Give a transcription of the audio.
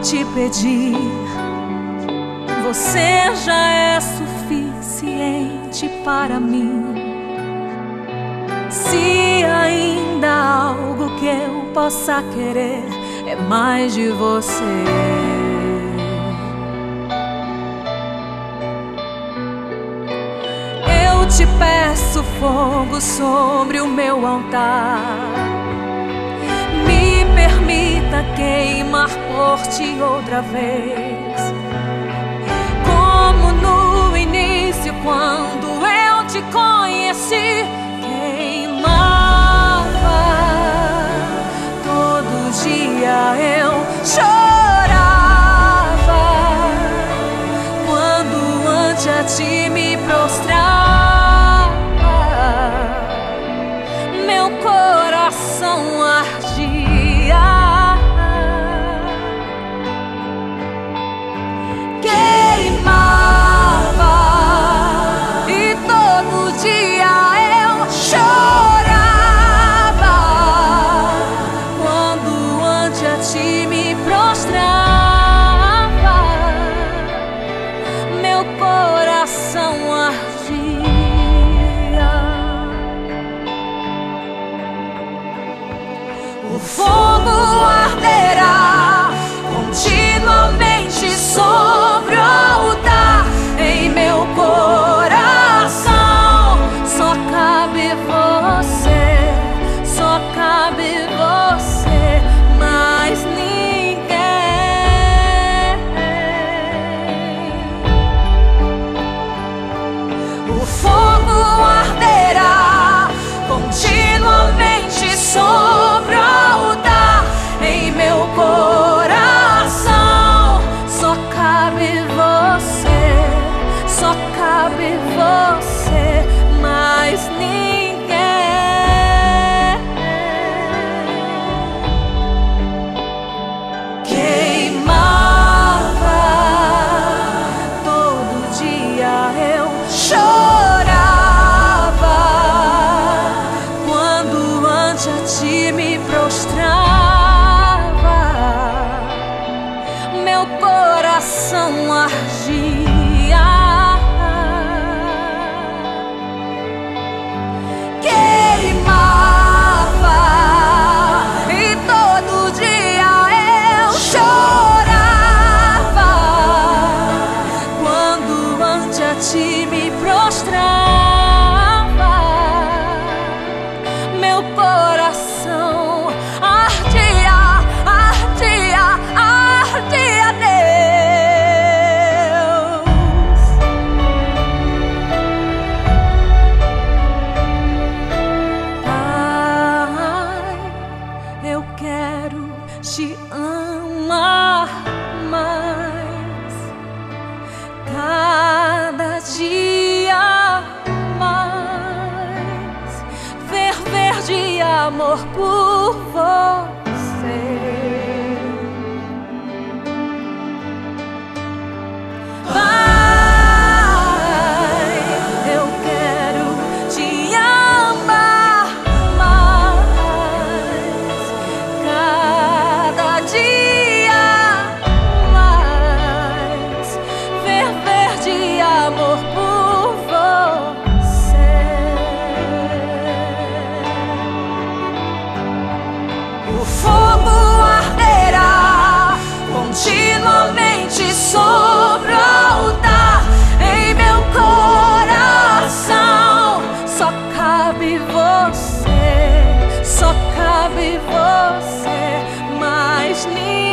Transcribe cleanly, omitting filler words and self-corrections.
te pedir, você já é suficiente para mim. Se ainda há algo que eu possa querer, é mais de você. Eu te peço fogo sobre o meu altar, me permita queimar por ti outra vez, como no início, quando eu te conheci. Queimava, todo dia eu chorava, quando ante a ti me prostrava, meu coração ardia. Queimava e todo dia eu chorava, quando ante a ti me prostrava, meu coração ardia. O fogo arderá continuamente sobre o altar em meu coração. Só cabe você, só cabe você, mais ninguém. O fogo arderá continuamente sobre o altar em meu coração. Só cabe você, só cabe você, mais ninguém. Queimava, todo dia eu chorava, quando ante a ti me prostrava, meu coração ardia. Queimava e todo dia eu chorava, quando ante a ti me prostrava, meu coração ardia, ardia, ardia, Deus. Pai, eu quero te amar mais, cada dia mais, ferver de amor por você. Pai, eu quero te amar mais, cada dia mais, ferver de amor por você. O fogo arderá continuamente sobre o altar em meu coração. Só cabe você, só cabe você, mais ninguém.